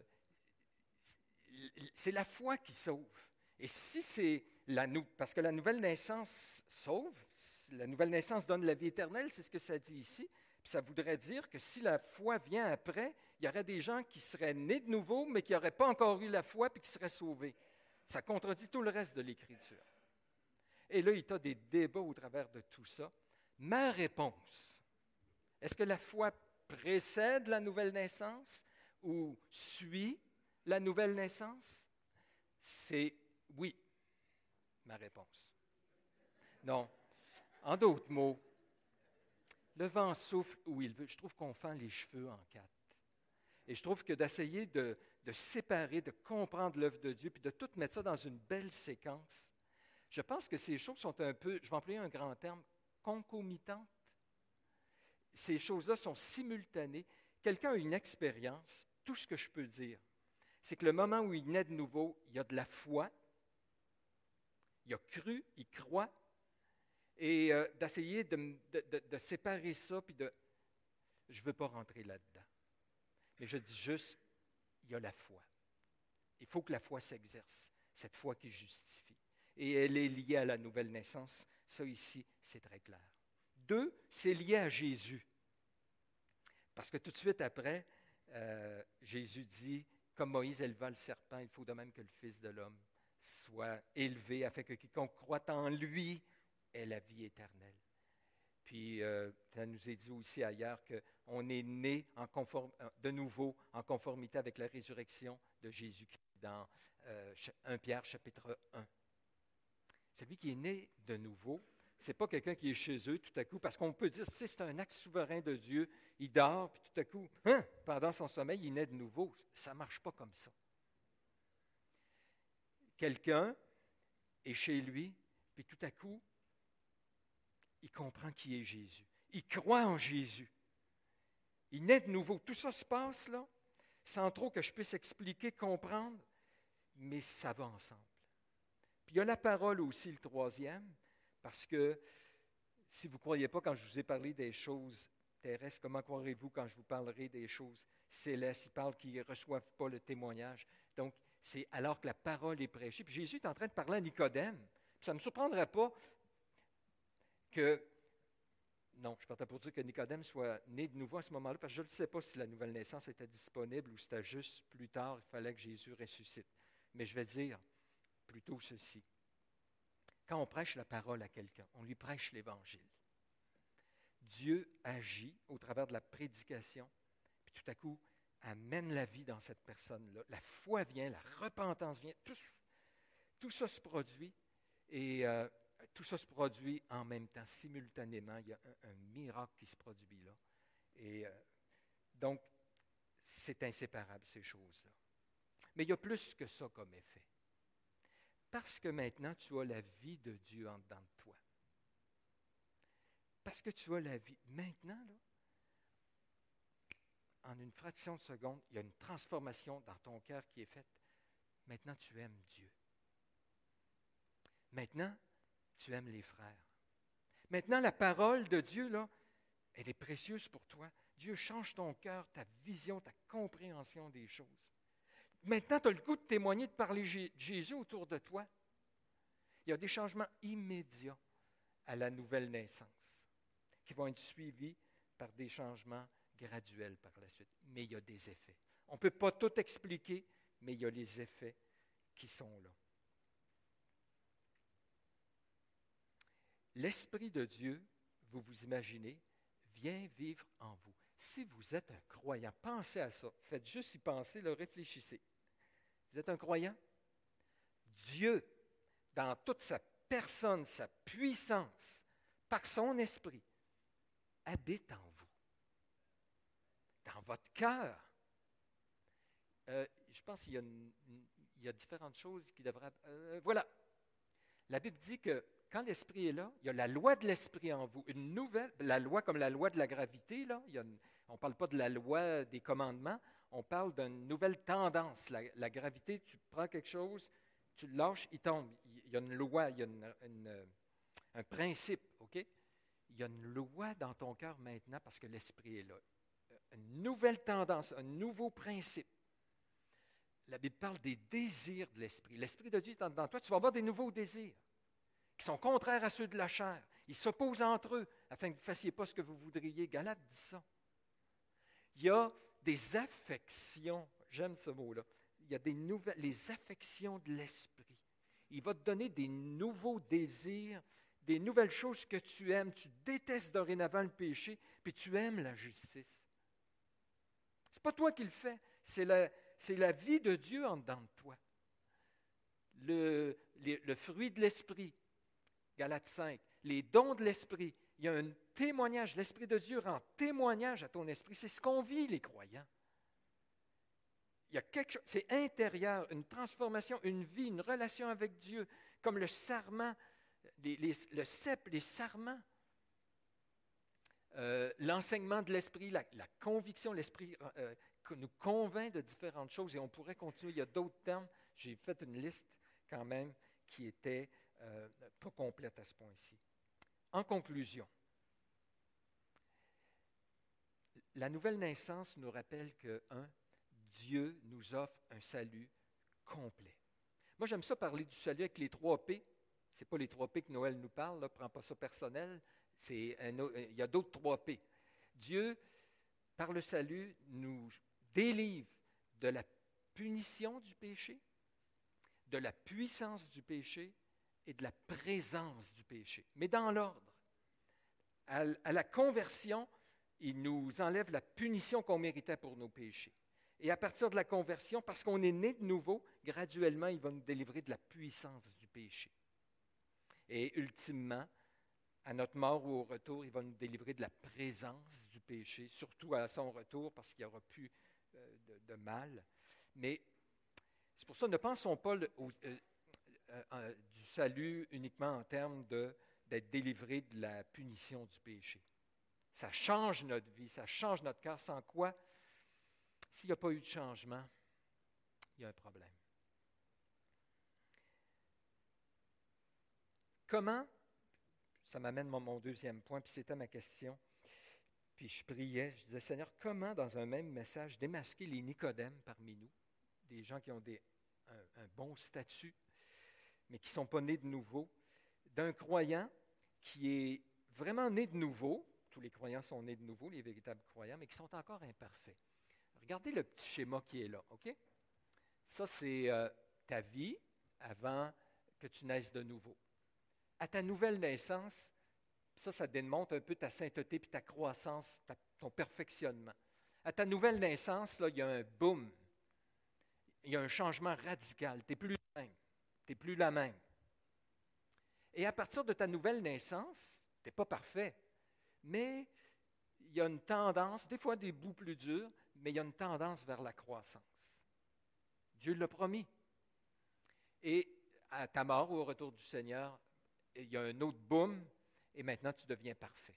c'est la foi qui sauve. Et si c'est la nou- parce que la nouvelle naissance sauve, la nouvelle naissance donne la vie éternelle, c'est ce que ça dit ici. Puis ça voudrait dire que si la foi vient après, il y aurait des gens qui seraient nés de nouveau, mais qui n'auraient pas encore eu la foi puis qui seraient sauvés. Ça contredit tout le reste de l'Écriture. Et là, il y a des débats au travers de tout ça. Ma réponse, est-ce que la foi précède la nouvelle naissance ou suit la nouvelle naissance? C'est oui, ma réponse. Non. En d'autres mots, le vent souffle où il veut. Je trouve qu'on fend les cheveux en quatre. Et je trouve que d'essayer de, de séparer, de comprendre l'œuvre de Dieu, puis de tout mettre ça dans une belle séquence, je pense que ces choses sont un peu, je vais employer un grand terme, concomitantes. Ces choses-là sont simultanées. Quelqu'un a une expérience, tout ce que je peux dire, c'est que le moment où il naît de nouveau, il y a de la foi, il a cru, il croit, et euh, d'essayer de, de, de, de séparer ça, puis de... Je ne veux pas rentrer là-dedans. Mais je dis juste, il y a la foi. Il faut que la foi s'exerce, cette foi qui justifie. Et elle est liée à la nouvelle naissance. Ça ici, c'est très clair. Deux, c'est lié à Jésus. Parce que tout de suite après, euh, Jésus dit, comme Moïse éleva le serpent, il faut de même que le Fils de l'homme soit élevé, afin que quiconque croit en lui ait la vie éternelle. Puis, euh, ça nous est dit aussi ailleurs qu'on est né en conform- de nouveau en conformité avec la résurrection de Jésus-Christ dans euh, premier Pierre chapitre un. Celui qui est né de nouveau, ce n'est pas quelqu'un qui est chez eux tout à coup, parce qu'on peut dire, si c'est un acte souverain de Dieu, il dort, puis tout à coup, hein, pendant son sommeil, il naît de nouveau. Ça ne marche pas comme ça. Quelqu'un est chez lui, puis tout à coup, il comprend qui est Jésus. Il croit en Jésus. Il naît de nouveau. Tout ça se passe là, sans trop que je puisse expliquer, comprendre, mais ça va ensemble. Puis il y a la parole aussi, le troisième, parce que si vous ne croyez pas quand je vous ai parlé des choses terrestres, comment croirez-vous quand je vous parlerai des choses célestes? Il parle qu'ils ne reçoivent pas le témoignage. Donc, c'est alors que la parole est prêchée. Puis Jésus est en train de parler à Nicodème. Puis ça ne me surprendrait pas que, non, je partais pour dire que Nicodème soit né de nouveau à ce moment-là, parce que je ne sais pas si la nouvelle naissance était disponible ou c'était juste plus tard, il fallait que Jésus ressuscite. Mais je vais dire plutôt ceci. Quand on prêche la parole à quelqu'un, on lui prêche l'Évangile. Dieu agit au travers de la prédication, puis tout à coup, amène la vie dans cette personne-là. La foi vient, la repentance vient, tout, tout ça se produit, et euh, tout ça se produit en même temps, simultanément. Il y a un, un miracle qui se produit là. Et euh, donc, c'est inséparable, ces choses-là. Mais il y a plus que ça comme effet. Parce que maintenant, tu as la vie de Dieu en dedans de toi. Parce que tu as la vie. Maintenant, là, en une fraction de seconde, il y a une transformation dans ton cœur qui est faite. Maintenant, tu aimes Dieu. Maintenant, tu aimes les frères. Maintenant, la parole de Dieu, là, elle est précieuse pour toi. Dieu change ton cœur, ta vision, ta compréhension des choses. Maintenant, tu as le goût de témoigner, de parler de Jésus autour de toi. Il y a des changements immédiats à la nouvelle naissance qui vont être suivis par des changements graduels par la suite. Mais il y a des effets. On ne peut pas tout expliquer, mais il y a les effets qui sont là. L'Esprit de Dieu, vous vous imaginez, vient vivre en vous. Si vous êtes un croyant, pensez à ça. Faites juste y penser, là, réfléchissez. Vous êtes un croyant? Dieu, dans toute sa personne, sa puissance, par son esprit, habite en vous, dans votre cœur. Euh, je pense qu'il y a, une, il y a différentes choses qui devraient... Euh, voilà. La Bible dit que quand l'Esprit est là, il y a la loi de l'Esprit en vous. Une nouvelle, la loi comme la loi de la gravité, là, il y a une, on ne parle pas de la loi des commandements, on parle d'une nouvelle tendance. La, la gravité, tu prends quelque chose, tu le lâches, il tombe. Il y a une loi, il y a une, une, un principe, OK? Il y a une loi dans ton cœur maintenant parce que l'Esprit est là. Une nouvelle tendance, un nouveau principe. La Bible parle des désirs de l'Esprit. L'Esprit de Dieu est dans toi, tu vas avoir des nouveaux désirs qui sont contraires à ceux de la chair. Ils s'opposent entre eux afin que vous ne fassiez pas ce que vous voudriez. Galates dit ça. Il y a des affections, j'aime ce mot-là, il y a des nouvelles, les affections de l'Esprit. Il va te donner des nouveaux désirs, des nouvelles choses que tu aimes. Tu détestes dorénavant le péché, puis tu aimes la justice. Ce n'est pas toi qui le fais, c'est la, c'est la vie de Dieu en dedans de toi. Le, les, le fruit de l'Esprit, Galates cinq, les dons de l'Esprit, il y a un témoignage, l'Esprit de Dieu rend témoignage à ton esprit. C'est ce qu'on vit, les croyants. Il y a quelque chose, c'est intérieur, une transformation, une vie, une relation avec Dieu, comme le sarment, les, les, le cep, les sarments. Euh, l'enseignement de l'Esprit, la, la conviction, l'Esprit euh, nous convainc de différentes choses et on pourrait continuer. Il y a d'autres termes. J'ai fait une liste quand même qui était euh, pas complète à ce point-ci. En conclusion, la nouvelle naissance nous rappelle que, un, Dieu nous offre un salut complet. Moi, j'aime ça parler du salut avec les trois P. Ce n'est pas les trois P que Noël nous parle, ne prends pas ça personnel. C'est un, il y a d'autres trois P. Dieu, par le salut, nous délivre de la punition du péché, de la puissance du péché et de la présence du péché. Mais dans l'ordre, À, à la conversion, il nous enlève la punition qu'on méritait pour nos péchés. Et à partir de la conversion, parce qu'on est né de nouveau, graduellement, il va nous délivrer de la puissance du péché. Et ultimement, à notre mort ou au retour, il va nous délivrer de la présence du péché, surtout à son retour, parce qu'il n'y aura plus euh, de, de mal. Mais c'est pour ça, ne pensons pas le, au, euh, euh, du salut uniquement en termes de, d'être délivré de la punition du péché. Ça change notre vie, ça change notre cœur, sans quoi, s'il n'y a pas eu de changement, il y a un problème. Comment, ça m'amène à mon deuxième point, puis c'était ma question, puis je priais, je disais, Seigneur, comment dans un même message démasquer les Nicodèmes parmi nous, des gens qui ont des, un, un bon statut, mais qui ne sont pas nés de nouveau, d'un croyant qui est vraiment né de nouveau, tous les croyants sont nés de nouveau, les véritables croyants, mais qui sont encore imparfaits. Regardez le petit schéma qui est là, OK? Ça, c'est euh, ta vie avant que tu naisses de nouveau. À ta nouvelle naissance, ça, ça démontre un peu ta sainteté puis ta croissance, ta, ton perfectionnement. À ta nouvelle naissance, là, il y a un boom. Il y a un changement radical. Tu n'es plus la même. Tu n'es plus la même. Et à partir de ta nouvelle naissance, tu n'es pas parfait, mais il y a une tendance, des fois des bouts plus durs, mais il y a une tendance vers la croissance. Dieu l'a promis. Et à ta mort ou au retour du Seigneur, il y a un autre boom, et maintenant tu deviens parfait.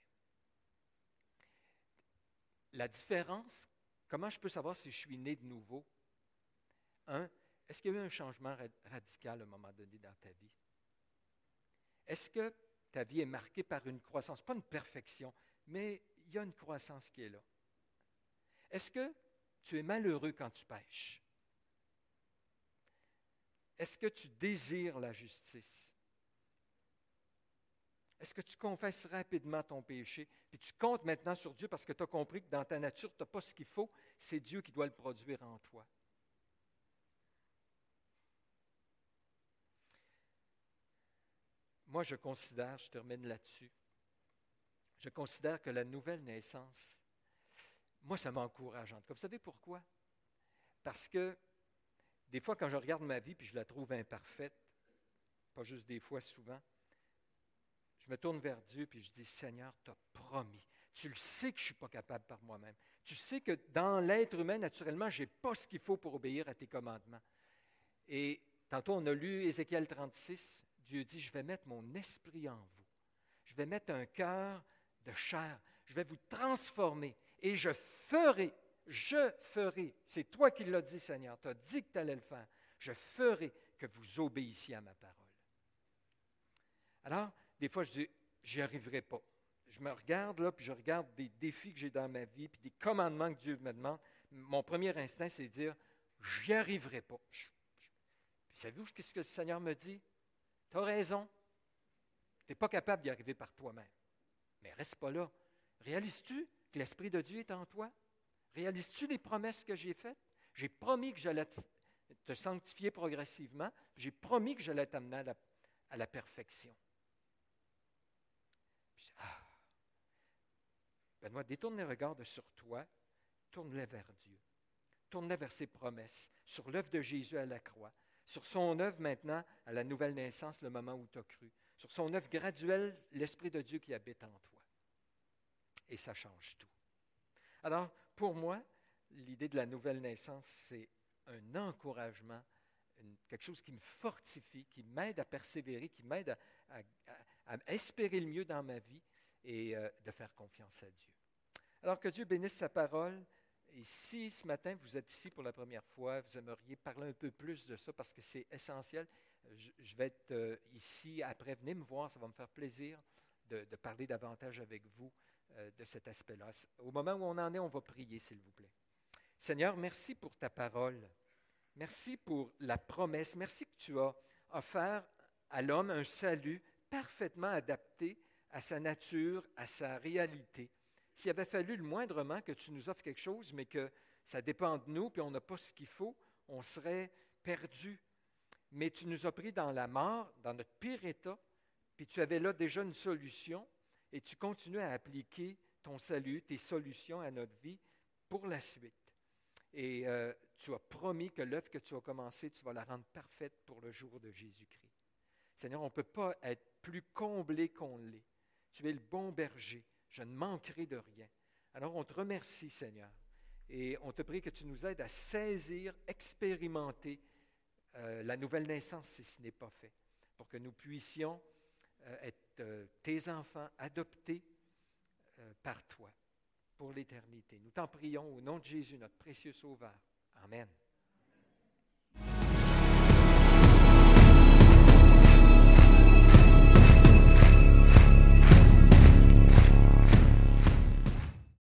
La différence, comment je peux savoir si je suis né de nouveau? Un, est-ce qu'il y a eu un changement radical à un moment donné dans ta vie? Est-ce que ta vie est marquée par une croissance, pas une perfection, mais il y a une croissance qui est là? Est-ce que tu es malheureux quand tu pêches? Est-ce que tu désires la justice? Est-ce que tu confesses rapidement ton péché, puis tu comptes maintenant sur Dieu parce que tu as compris que dans ta nature, tu n'as pas ce qu'il faut, c'est Dieu qui doit le produire en toi? Moi, je considère, je termine là-dessus, je considère que la nouvelle naissance, moi, ça m'encourage en tout cas. Vous savez pourquoi? Parce que des fois, quand je regarde ma vie puis je la trouve imparfaite, pas juste des fois, souvent, je me tourne vers Dieu puis je dis, Seigneur, tu as promis. Tu le sais que je ne suis pas capable par moi-même. Tu sais que dans l'être humain, naturellement, je n'ai pas ce qu'il faut pour obéir à tes commandements. Et tantôt, on a lu Ézéchiel trente-six, Dieu dit, je vais mettre mon esprit en vous. Je vais mettre un cœur de chair. Je vais vous transformer et je ferai, je ferai, c'est toi qui l'as dit, Seigneur, tu as dit que tu allais le faire. Je ferai que vous obéissiez à ma parole. Alors, des fois, je dis, j'y arriverai pas. Je me regarde là, puis je regarde des défis que j'ai dans ma vie, puis des commandements que Dieu me demande. Mon premier instinct, c'est de dire, j'y arriverai pas. Je, je, puis savez-vous ce que le Seigneur me dit? Tu as raison. Tu n'es pas capable d'y arriver par toi-même. Mais reste pas là. Réalises-tu que l'Esprit de Dieu est en toi? Réalises-tu les promesses que j'ai faites? J'ai promis que j'allais te sanctifier progressivement. J'ai promis que j'allais t'amener à la, à la perfection. Puis, ah, Benoît, détourne les regards de sur toi, tourne-les vers Dieu. Tourne-les vers ses promesses, sur l'œuvre de Jésus à la croix, sur son œuvre maintenant à la nouvelle naissance, le moment où tu as cru, sur son œuvre graduelle, l'Esprit de Dieu qui habite en toi. Et ça change tout. Alors, pour moi, l'idée de la nouvelle naissance, c'est un encouragement, une, quelque chose qui me fortifie, qui m'aide à persévérer, qui m'aide à, à, à, à espérer le mieux dans ma vie et euh, de faire confiance à Dieu. Alors que Dieu bénisse sa parole. Et si ce matin, vous êtes ici pour la première fois, vous aimeriez parler un peu plus de ça parce que c'est essentiel, je, je vais être euh, ici après. Venez me voir, ça va me faire plaisir de, de parler davantage avec vous euh, de cet aspect-là. Au moment où on en est, on va prier, s'il vous plaît. Seigneur, merci pour ta parole. Merci pour la promesse. Merci que tu as offert à l'homme un salut parfaitement adapté à sa nature, à sa réalité. S'il avait fallu le moindrement que tu nous offres quelque chose, mais que ça dépend de nous, puis on n'a pas ce qu'il faut, on serait perdu. Mais tu nous as pris dans la mort, dans notre pire état, puis tu avais là déjà une solution, Et tu continues à appliquer ton salut, tes solutions à notre vie pour la suite. Et euh, tu as promis que l'œuvre que tu as commencée, tu vas la rendre parfaite pour le jour de Jésus-Christ. Seigneur, on ne peut pas être plus comblé qu'on l'est. Tu es le bon berger. Je ne manquerai de rien. Alors, on te remercie, Seigneur. Et on te prie que tu nous aides à saisir, expérimenter euh, la nouvelle naissance si ce n'est pas fait, pour que nous puissions euh, être euh, tes enfants adoptés euh, par toi pour l'éternité. Nous t'en prions au nom de Jésus, notre précieux Sauveur. Amen.